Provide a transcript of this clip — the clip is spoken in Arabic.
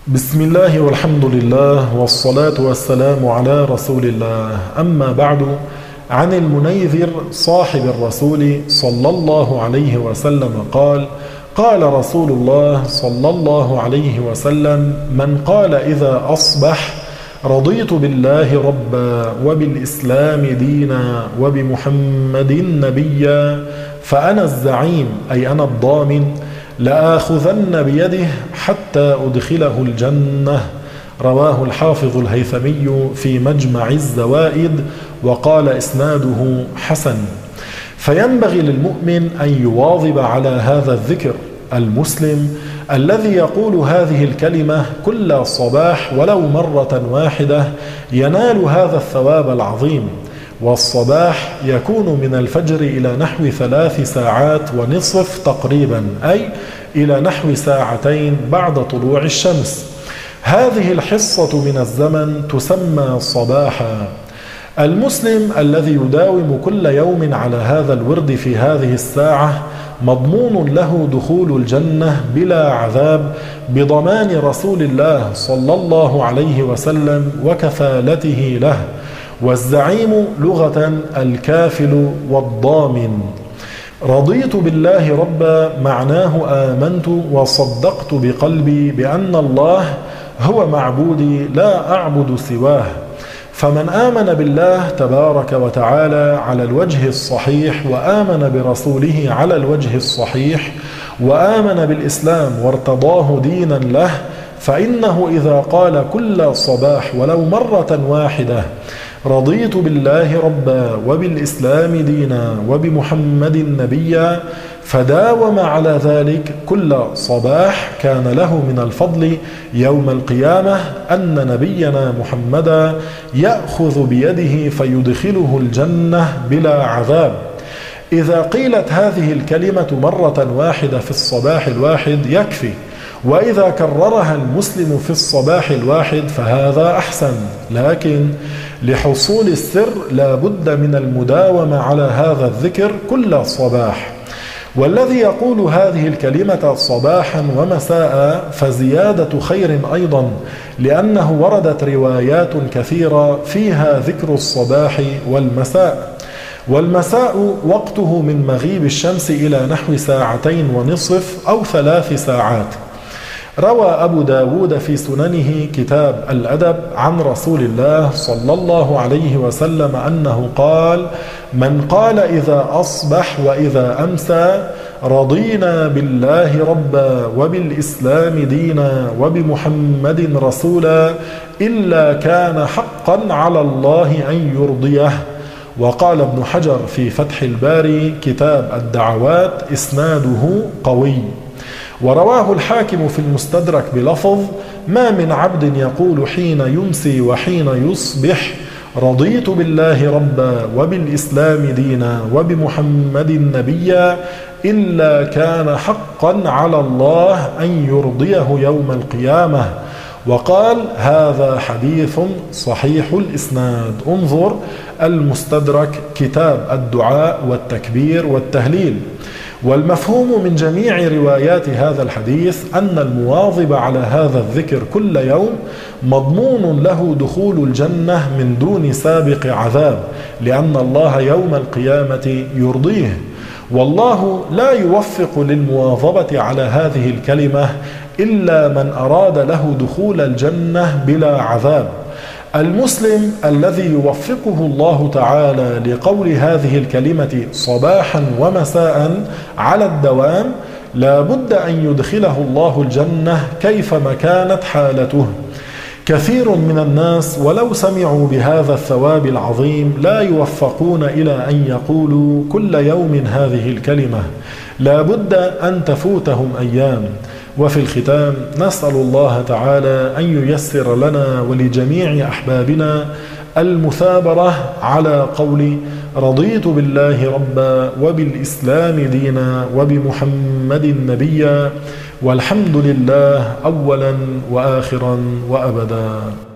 بسم الله والحمد لله والصلاة والسلام على رسول الله. أما بعد، عن المنيذر صاحب الرسول صلى الله عليه وسلم قال: قال رسول الله صلى الله عليه وسلم: من قال إذا أصبح رضيت بالله ربا وبالإسلام دينا وبمحمد نبيا فأنا الزعيم، أي أنا الضامن، لآخذن بيده حتى أدخله الجنة. رواه الحافظ الهيثمي في مجمع الزوائد، وقال إسناده حسن. فينبغي للمؤمن أن يواظب على هذا الذكر. المسلم الذي يقول هذه الكلمة كل صباح ولو مرة واحدة ينال هذا الثواب العظيم. والصباح يكون من الفجر إلى نحو 3 ساعات ونصف تقريبا، أي إلى نحو 2 ساعة بعد طلوع الشمس. هذه الحصة من الزمن تسمى صباحا. المسلم الذي يداوم كل يوم على هذا الورد في هذه الساعة مضمون له دخول الجنة بلا عذاب بضمان رسول الله صلى الله عليه وسلم وكفالته له. والزعيم لغة الكافل والضامن. رضيت بالله ربا معناه آمنت وصدقت بقلبي بأن الله هو معبودي لا أعبد سواه. فمن آمن بالله تبارك وتعالى على الوجه الصحيح، وآمن برسوله على الوجه الصحيح، وآمن بالإسلام وارتضاه دينا له، فإنه إذا قال كل صباح ولو مرة واحدة: رضيت بالله ربا وبالإسلام دينا وبمحمد نبيا، فداوم على ذلك كل صباح، كان له من الفضل يوم القيامة أن نبينا محمدا يأخذ بيده فيدخله الجنة بلا عذاب. إذا قيلت هذه الكلمة مرة واحدة في الصباح الواحد يكفي، وإذا كررها المسلم في الصباح الواحد فهذا أحسن، لكن لحصول السر لا بد من المداومة على هذا الذكر كل صباح. والذي يقول هذه الكلمة صباحا ومساء فزيادة خير أيضا، لأنه وردت روايات كثيرة فيها ذكر الصباح والمساء. والمساء وقته من مغيب الشمس إلى نحو 2 ونصف أو 3 ساعات. روى أبو داود في سننه كتاب الأدب عن رسول الله صلى الله عليه وسلم أنه قال: من قال إذا أصبح وإذا أمسى رضينا بالله ربا وبالإسلام دينا وبمحمد رسولا إلا كان حقا على الله أن يرضيه. وقال ابن حجر في فتح الباري كتاب الدعوات: إسناده قوي. ورواه الحاكم في المستدرك بلفظ: ما من عبد يقول حين يمسي وحين يصبح رضيت بالله ربا وبالإسلام دينا وبمحمد نبيا إلا كان حقا على الله أن يرضيه يوم القيامة. وقال: هذا حديث صحيح الإسناد. انظر المستدرك كتاب الدعاء والتكبير والتهليل. والمفهوم من جميع روايات هذا الحديث أن المواظب على هذا الذكر كل يوم مضمون له دخول الجنة من دون سابق عذاب، لأن الله يوم القيامة يرضيه. والله لا يوفق للمواظبة على هذه الكلمة إلا من أراد له دخول الجنة بلا عذاب. المسلم الذي يوفقه الله تعالى لقول هذه الكلمة صباحا ومساء على الدوام لا بد أن يدخله الله الجنة كيفما كانت حالته. كثير من الناس ولو سمعوا بهذا الثواب العظيم لا يوفقون إلى أن يقولوا كل يوم هذه الكلمة، لا بد أن تفوتهم أيام. وفي الختام نسأل الله تعالى أن ييسر لنا ولجميع أحبابنا المثابرة على قول رضيت بالله ربا وبالإسلام دينا وبمحمد نبيا، والحمد لله أولا وآخرا وأبدا.